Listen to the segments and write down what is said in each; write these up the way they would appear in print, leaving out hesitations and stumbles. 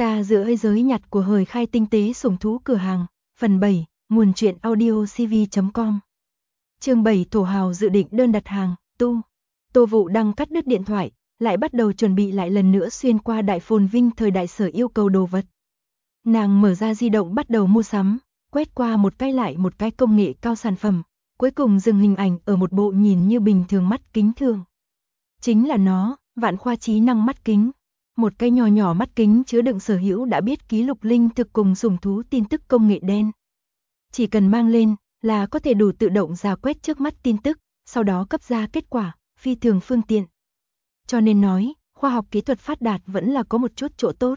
Ta giữa thế giới nhặt của hời khai tinh tế sủng thú cửa hàng, phần 7, nguồn truyện audio cv.com. Chương 7 thổ hào dự định đơn đặt hàng, tu. Tô Vũ đang cắt đứt điện thoại, lại bắt đầu chuẩn bị lại lần nữa xuyên qua đại phồn vinh thời đại sở yêu cầu đồ vật. Nàng mở ra di động bắt đầu mua sắm, quét qua một cái lại một cái công nghệ cao sản phẩm, cuối cùng dừng hình ảnh ở một bộ nhìn như bình thường mắt kính thường. Chính là nó, vạn khoa trí năng mắt kính. Một cái nhỏ nhỏ mắt kính chứa đựng sở hữu đã biết ký lục linh thực cùng sủng thú tin tức công nghệ đen. Chỉ cần mang lên là có thể đủ tự động rà quét trước mắt tin tức, sau đó cấp ra kết quả, phi thường phương tiện. Cho nên nói, khoa học kỹ thuật phát đạt vẫn là có một chút chỗ tốt.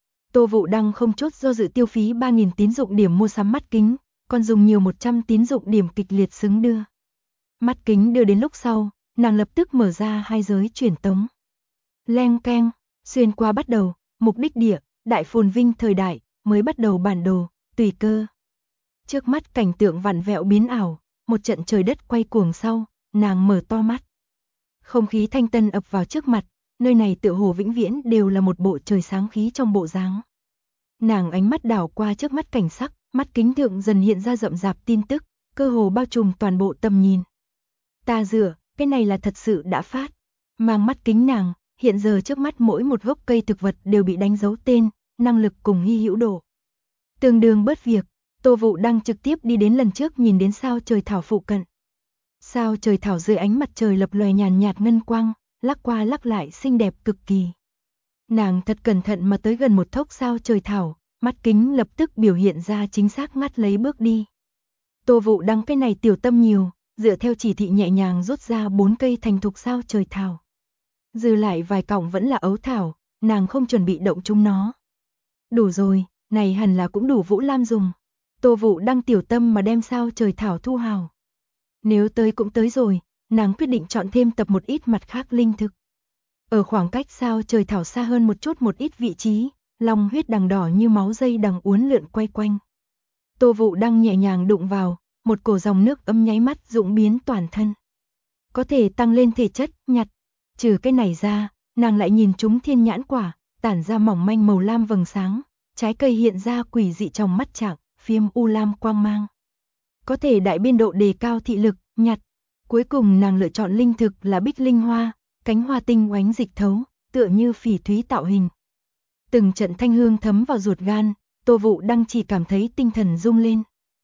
Tô Vũ đang không chút do dự tiêu phí 3.000 tín dụng điểm mua sắm mắt kính, còn dùng nhiều 100 tín dụng điểm kịch liệt xứng đưa. Mắt kính đưa đến lúc sau, nàng lập tức mở ra hai giới truyền tống. Leng keng. Xuyên qua bắt đầu, mục đích địa, đại phồn vinh thời đại, mới bắt đầu bản đồ, tùy cơ. Trước mắt cảnh tượng vặn vẹo biến ảo, một trận trời đất quay cuồng sau, nàng mở to mắt. Không khí thanh tân ập vào trước mặt, nơi này tựa hồ vĩnh viễn đều là một bộ trời sáng khí trong bộ dáng. Nàng ánh mắt đảo qua trước mắt cảnh sắc, mắt kính thượng dần hiện ra rậm rạp tin tức, cơ hồ bao trùm toàn bộ tầm nhìn. Ta dựa, cái này là thật sự đã phát. Mang mắt kính nàng, hiện giờ trước mắt mỗi một gốc cây thực vật đều bị đánh dấu tên, năng lực cùng hy hữu độ. Tương đương bớt việc, Tô Vũ đang trực tiếp đi đến lần trước nhìn đến sao trời thảo phụ cận. Sao trời thảo dưới ánh mặt trời lập lòe nhàn nhạt ngân quang, lắc qua lắc lại xinh đẹp cực kỳ. Nàng thật cẩn thận mà tới gần một thốc sao trời thảo, mắt kính lập tức biểu hiện ra chính xác ngắt lấy bước đi. Tô Vũ đăng cái này tiểu tâm nhiều, dựa theo chỉ thị nhẹ nhàng rút ra 4 cây thành thục sao trời thảo. Dư lại vài cọng vẫn là ấu thảo, nàng không chuẩn bị động chúng nó. Đủ rồi, này hẳn là cũng đủ Vũ Lam dùng. Tô Vũ đăng tiểu tâm mà đem sao trời thảo thu hào. Nếu tới cũng tới rồi, nàng quyết định chọn thêm tập một ít mặt khác linh thực. Ở khoảng cách sao trời thảo xa hơn một ít vị trí, long huyết đằng đỏ như máu dây đằng uốn lượn quay quanh. Tô Vũ đăng nhẹ nhàng đụng vào, một cổ dòng nước ấm nháy mắt dũng biến toàn thân. Có thể tăng lên thể chất, nhặt. Trừ cái này ra, nàng lại nhìn chúng thiên nhãn quả, tản ra mỏng manh màu lam vầng sáng, trái cây hiện ra quỷ dị trong mắt trạng, phiêm u lam quang mang. Có thể đại biên độ đề cao thị lực, nhặt. Cuối cùng nàng lựa chọn linh thực là bích linh hoa, cánh hoa tinh oánh dịch thấu, tựa như phỉ thúy tạo hình. Từng trận thanh hương thấm vào ruột gan, Tô Vũ đăng chỉ cảm thấy tinh thần rung lên.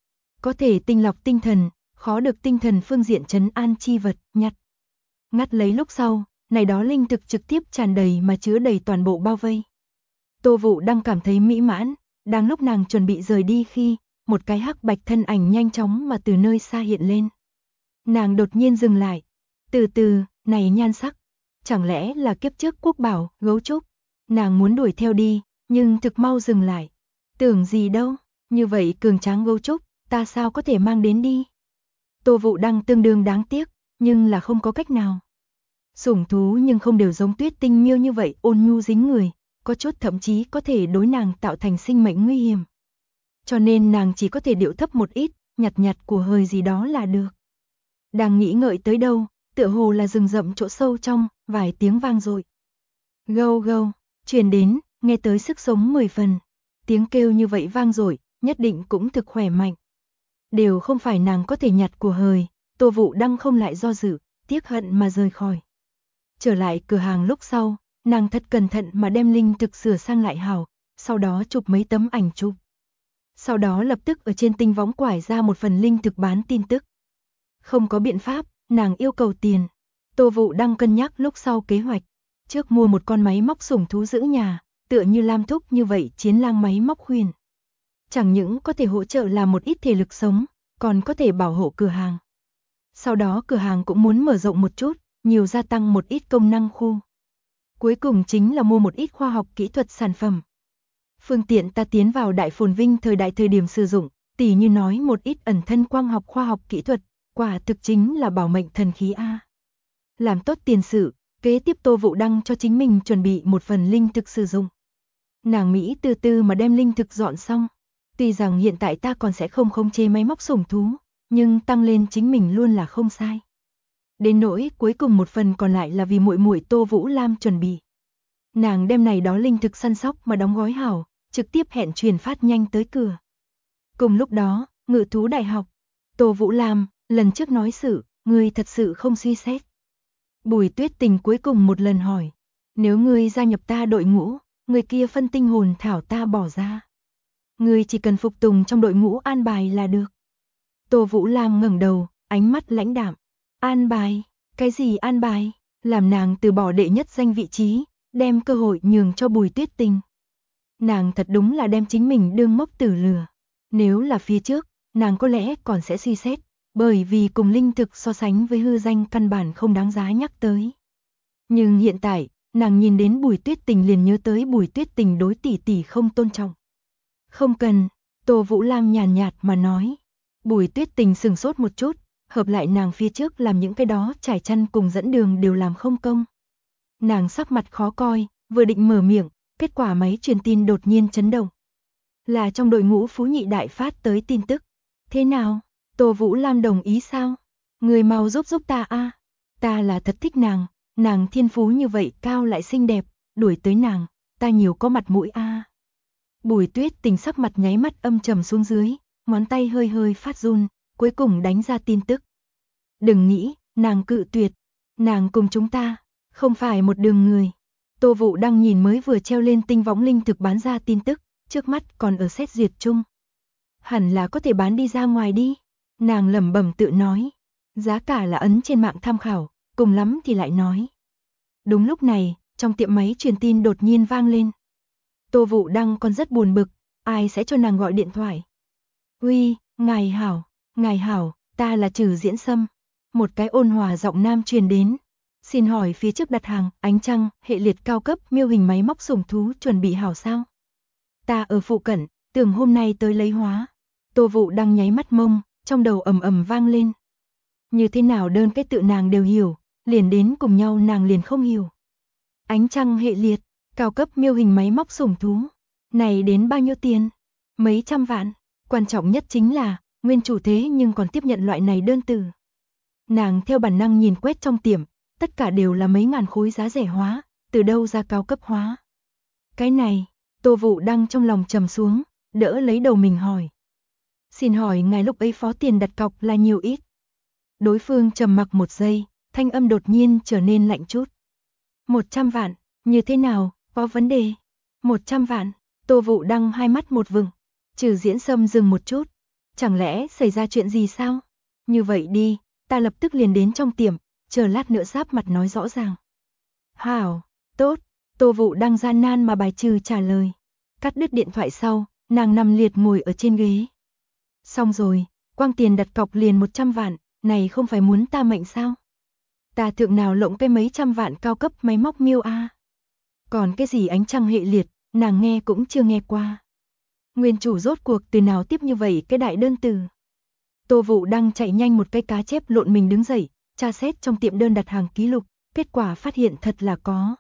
Có thể tinh lọc tinh thần, khó được tinh thần phương diện trấn an chi vật, nhặt. Ngắt lấy lúc sau, này đó linh thực trực tiếp tràn đầy mà chứa đầy toàn bộ bao vây. Tô Vũ đang cảm thấy mỹ mãn, đang lúc nàng chuẩn bị rời đi khi, một cái hắc bạch thân ảnh nhanh chóng mà từ nơi xa hiện lên. Nàng đột nhiên dừng lại, từ từ, này nhan sắc, chẳng lẽ là kiếp trước quốc bảo, gấu trúc. Nàng muốn đuổi theo đi, nhưng thực mau dừng lại. Tưởng gì đâu, như vậy cường tráng gấu trúc, ta sao có thể mang đến đi. Tô Vũ đang tương đương đáng tiếc, nhưng là không có cách nào. Sủng thú nhưng không đều giống Tuyết Tinh Miêu như vậy ôn nhu dính người, có chút thậm chí có thể đối nàng tạo thành sinh mệnh nguy hiểm. Cho nên nàng chỉ có thể điệu thấp một ít, nhặt nhặt của hơi gì đó là được. Đang nghĩ ngợi tới đâu, tựa hồ là rừng rậm chỗ sâu trong, vài tiếng vang dội. Gâu gâu, truyền đến, nghe tới sức sống 10 phần. Tiếng kêu như vậy vang dội, nhất định cũng thực khỏe mạnh. Đều không phải nàng có thể nhặt của hời, Tô Vũ đăng không lại do dự, tiếc hận mà rời khỏi. Trở lại cửa hàng lúc sau, nàng thật cẩn thận mà đem linh thực sửa sang lại hảo, sau đó chụp mấy tấm ảnh chụp. Sau đó lập tức ở trên tinh võng quải ra một phần linh thực bán tin tức. Không có biện pháp, nàng yêu cầu tiền. Tô Vũ đang cân nhắc lúc sau kế hoạch. Trước mua một con máy móc sủng thú giữ nhà, tựa như Lam Thúc như vậy chiến lang máy móc huyền. Chẳng những có thể hỗ trợ làm một ít thể lực sống, còn có thể bảo hộ cửa hàng. Sau đó cửa hàng cũng muốn mở rộng một chút, nhiều gia tăng một ít công năng khu. Cuối cùng chính là mua một ít khoa học kỹ thuật sản phẩm. Phương tiện ta tiến vào đại phồn vinh thời đại thời điểm sử dụng, tỉ như nói một ít ẩn thân quang học khoa học kỹ thuật, quả thực chính là bảo mệnh thần khí A. Làm tốt tiền sự, kế tiếp Tô Vũ đăng cho chính mình chuẩn bị một phần linh thực sử dụng. Nàng Mỹ từ từ mà đem linh thực dọn xong. Tuy rằng hiện tại ta còn sẽ không khống chế máy móc sủng thú, nhưng tăng lên chính mình luôn là không sai. Đến nỗi cuối cùng một phần còn lại là vì muội muội Tô Vũ Lam chuẩn bị. Nàng đem này đó linh thực săn sóc mà đóng gói hảo, trực tiếp hẹn truyền phát nhanh tới cửa. Cùng lúc đó, Ngự thú đại học. Tô Vũ Lam, lần trước nói sự, ngươi thật sự không suy xét. Bùi Tuyết Tình cuối cùng một lần hỏi. Nếu ngươi gia nhập ta đội ngũ, người kia phân tinh hồn thảo ta bỏ ra. Ngươi chỉ cần phục tùng trong đội ngũ an bài là được. Tô Vũ Lam ngẩng đầu, ánh mắt lãnh đạm. An bài? Cái gì an bài? Làm nàng từ bỏ đệ nhất danh vị trí, đem cơ hội nhường cho Bùi Tuyết Tình. Nàng thật đúng là đem chính mình đương mốc tử lừa. Nếu là phía trước, nàng có lẽ còn sẽ suy xét, bởi vì cùng linh thực so sánh với hư danh căn bản không đáng giá nhắc tới. Nhưng hiện tại, nàng nhìn đến Bùi Tuyết Tình liền nhớ tới Bùi Tuyết Tình đối tỷ tỷ không tôn trọng. Không cần, Tô Vũ Lam nhàn nhạt mà nói. Bùi Tuyết Tình sừng sốt một chút, hợp lại nàng phía trước làm những cái đó trải chăn cùng dẫn đường đều làm không công. Nàng sắc mặt khó coi, vừa định mở miệng, kết quả máy truyền tin đột nhiên chấn động. Là trong đội ngũ Phú Nhị Đại phát tới tin tức. Thế nào? Tô Vũ Lam đồng ý sao? Người mau giúp ta a. Ta là thật thích nàng thiên phú như vậy cao lại xinh đẹp, đuổi tới nàng, ta nhiều có mặt mũi a. Bùi Tuyết Tình sắc mặt nháy mắt âm trầm xuống dưới, ngón tay hơi hơi phát run, cuối cùng đánh ra tin tức. Đừng nghĩ, nàng cự tuyệt, nàng cùng chúng ta, không phải một đường người. Tô Vũ đang nhìn mới vừa treo lên tinh võng linh thực bán ra tin tức, trước mắt còn ở xét duyệt chung. Hẳn là có thể bán đi ra ngoài đi, nàng lẩm bẩm tự nói. Giá cả là ấn trên mạng tham khảo, cùng lắm thì lại nói. Đúng lúc này, trong tiệm máy truyền tin đột nhiên vang lên. Tô Vũ Đăng còn rất buồn bực, ai sẽ cho nàng gọi điện thoại. Uy, ngài hảo, ta là Trử Diễn Sâm. Một cái ôn hòa giọng nam truyền đến. Xin hỏi phía trước đặt hàng, ánh trăng, hệ liệt cao cấp, miêu hình máy móc sủng thú chuẩn bị hảo sao? Ta ở phụ cận, tưởng hôm nay tới lấy hóa. Tô Vũ Đăng nháy mắt mông, trong đầu ầm ầm vang lên. Như thế nào đơn cái tự nàng đều hiểu, liền đến cùng nhau nàng liền không hiểu. Ánh trăng hệ liệt, cao cấp miêu hình máy móc sủng thú. Này đến bao nhiêu tiền? Mấy trăm vạn. Quan trọng nhất chính là, nguyên chủ thế nhưng còn tiếp nhận loại này đơn từ. Nàng theo bản năng nhìn quét trong tiệm, tất cả đều là mấy ngàn khối giá rẻ hóa, từ đâu ra cao cấp hóa. Cái này, Tô Vũ Đăng trong lòng trầm xuống, đỡ lấy đầu mình hỏi. Xin hỏi ngài lúc ấy phó tiền đặt cọc là nhiều ít? Đối phương trầm mặc một giây, thanh âm đột nhiên trở nên lạnh chút. 100 vạn, như thế nào, có vấn đề? 100 vạn, Tô Vũ Đăng hai mắt một vừng. Trừ Diễn Sâm dừng một chút. Chẳng lẽ xảy ra chuyện gì sao? Như vậy đi, ta lập tức liền đến trong tiệm, chờ lát nữa giáp mặt nói rõ ràng. Hảo, tốt, Tô Vũ Đăng gian nan mà bài trừ trả lời. Cắt đứt điện thoại sau, nàng nằm liệt ngồi ở trên ghế. Xong rồi, quang tiền đặt cọc liền 100 vạn, này không phải muốn ta mệnh sao? Ta thượng nào lộng cái mấy trăm vạn cao cấp máy móc miêu a. Còn cái gì ánh trăng hệ liệt, nàng nghe cũng chưa nghe qua. Nguyên chủ rốt cuộc từ nào tiếp như vậy cái đại đơn từ. Tô Vũ Đăng chạy nhanh một cái cá chép lộn mình đứng dậy, tra xét trong tiệm đơn đặt hàng ký lục, kết quả phát hiện thật là có.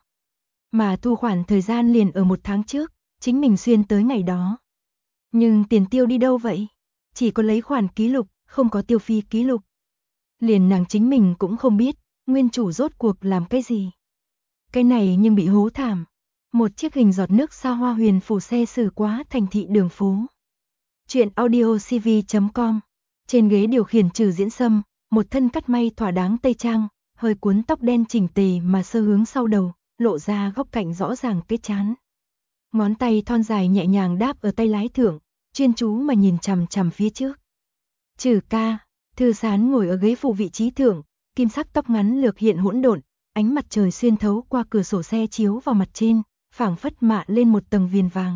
Mà thu khoản thời gian liền ở 1 tháng trước, chính mình xuyên tới ngày đó. Nhưng tiền tiêu đi đâu vậy? Chỉ có lấy khoản ký lục, không có tiêu phí ký lục. Liền nàng chính mình cũng không biết, nguyên chủ rốt cuộc làm cái gì. Cái này nhưng bị hố thảm. Một chiếc hình giọt nước xa hoa huyền phù xe xử quá thành thị đường phố. Chuyện audiocv.com. Trên ghế điều khiển Trừ Diễn Sâm, một thân cắt may thỏa đáng tây trang, hơi cuốn tóc đen chỉnh tề mà sơ hướng sau đầu, lộ ra góc cạnh rõ ràng cái trán. Ngón tay thon dài nhẹ nhàng đáp ở tay lái thượng, chuyên chú mà nhìn chằm chằm phía trước. Trừ ca, Thư Sán ngồi ở ghế phụ vị trí thượng, kim sắc tóc ngắn lược hiện hỗn độn, ánh mặt trời xuyên thấu qua cửa sổ xe chiếu vào mặt trên, phảng phất mạ lên một tầng viền vàng.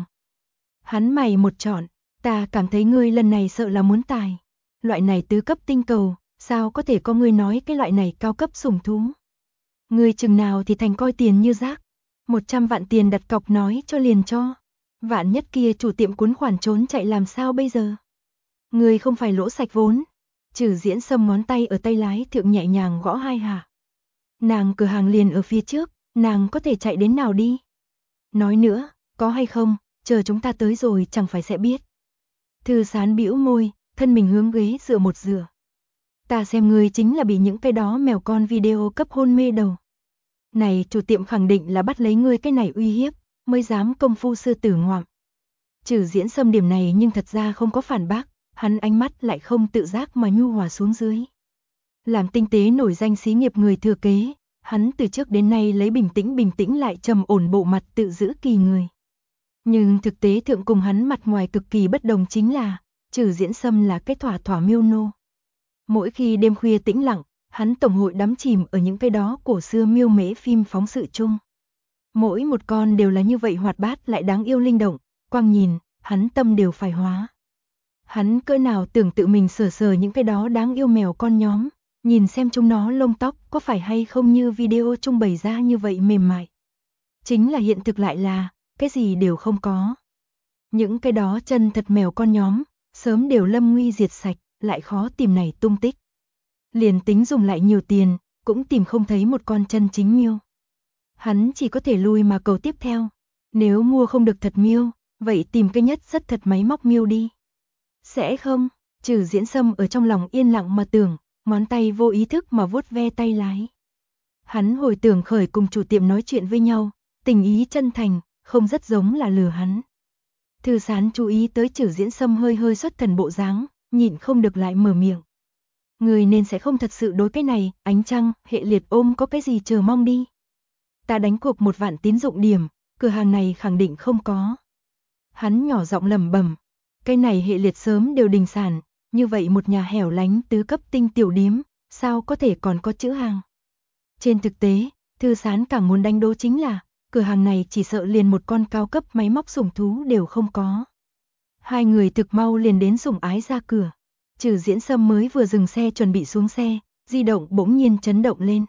Hắn mày một trọn, ta cảm thấy ngươi lần này sợ là muốn tài. Loại này tứ cấp tinh cầu, sao có thể có ngươi nói cái loại này cao cấp sủng thú. Ngươi chừng nào thì thành coi tiền như rác. 100 vạn tiền đặt cọc nói cho liền cho. Vạn nhất kia chủ tiệm cuốn khoản trốn chạy làm sao bây giờ? Ngươi không phải lỗ sạch vốn. Trừ Diễn Sâm ngón tay ở tay lái thượng nhẹ nhàng gõ hai hạ. Nàng cửa hàng liền ở phía trước, nàng có thể chạy đến nào đi? Nói nữa, có hay không, chờ chúng ta tới rồi chẳng phải sẽ biết. Thư Sán bĩu môi, thân mình hướng ghế dựa một dựa. Ta xem ngươi chính là bị những cái đó mèo con video cấp hôn mê đầu. Này chủ tiệm khẳng định là bắt lấy ngươi cái này uy hiếp, mới dám công phu sư tử ngoạm. Trừ Diễn Sâm điểm này nhưng thật ra không có phản bác, hắn ánh mắt lại không tự giác mà nhu hòa xuống dưới. Làm tinh tế nổi danh xí nghiệp người thừa kế, hắn từ trước đến nay lấy bình tĩnh lại trầm ổn bộ mặt tự giữ kỳ người. Nhưng thực tế thượng cùng hắn mặt ngoài cực kỳ bất đồng chính là, Trừ Diễn Sâm là cái thỏa miêu nô. Mỗi khi đêm khuya tĩnh lặng, hắn tổng hội đắm chìm ở những cái đó cổ xưa miêu mễ phim phóng sự chung. Mỗi một con đều là như vậy hoạt bát lại đáng yêu linh động, quang nhìn, hắn tâm đều phải hóa. Hắn cỡ nào tưởng tự mình sờ những cái đó đáng yêu mèo con nhóm, nhìn xem chúng nó lông tóc có phải hay không như video trung bày ra như vậy mềm mại. Chính là hiện thực lại là, cái gì đều không có. Những cái đó chân thật mèo con nhóm, sớm đều lâm nguy diệt sạch, lại khó tìm này tung tích. Liền tính dùng lại nhiều tiền, cũng tìm không thấy một con chân chính miêu. Hắn chỉ có thể lui mà cầu tiếp theo. Nếu mua không được thật miêu, vậy tìm cái nhất rất thật máy móc miêu đi. Sẽ không, Trừ Diễn Sâm ở trong lòng yên lặng mà tưởng, ngón tay vô ý thức mà vuốt ve tay lái. Hắn hồi tưởng khởi cùng chủ tiệm nói chuyện với nhau, tình ý chân thành, không rất giống là lừa hắn. Thư Sán chú ý tới Trừ Diễn Sâm hơi xuất thần bộ dáng, nhịn không được lại mở miệng. Người nên sẽ không thật sự đối cái này, ánh trăng, hệ liệt ôm có cái gì chờ mong đi. Ta đánh cuộc 1 vạn tín dụng điểm, cửa hàng này khẳng định không có. Hắn nhỏ giọng lẩm bẩm, cái này hệ liệt sớm đều đình sản, như vậy một nhà hẻo lánh tứ cấp tinh tiểu điếm, sao có thể còn có chữ hàng. Trên thực tế, Thư Sán càng muốn đánh đố chính là, cửa hàng này chỉ sợ liền một con cao cấp máy móc sủng thú đều không có. Hai người thực mau liền đến sủng ái ra cửa. Trừ Diễn Sâm mới vừa dừng xe chuẩn bị xuống xe, di động bỗng nhiên chấn động lên.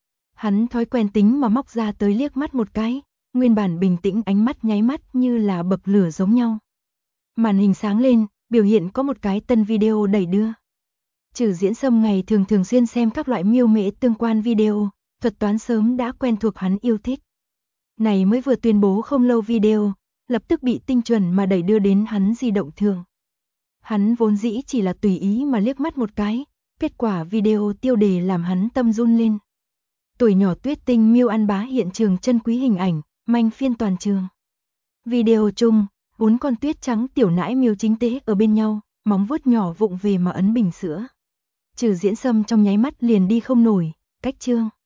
Hắn thói quen tính mà móc ra tới liếc mắt một cái, nguyên bản bình tĩnh ánh mắt nháy mắt như là bậc lửa giống nhau. Màn hình sáng lên, biểu hiện có một cái tân video đẩy đưa. Trừ Diễn Sâm ngày thường xuyên xem các loại miêu mễ tương quan video, thuật toán sớm đã quen thuộc hắn yêu thích. Này mới vừa tuyên bố không lâu video, lập tức bị tinh chuẩn mà đẩy đưa đến hắn di động thường. Hắn vốn dĩ chỉ là tùy ý mà liếc mắt một cái, kết quả video tiêu đề làm hắn tâm run lên. Tuổi nhỏ tuyết tinh miêu ăn bá hiện trường chân quý hình ảnh, manh phiên toàn trường. Video chung, 4 con tuyết trắng tiểu nãi miêu chính tế ở bên nhau, móng vuốt nhỏ vụng về mà ấn bình sữa. Trừ Diễn Sâm trong nháy mắt liền đi không nổi, cách chương.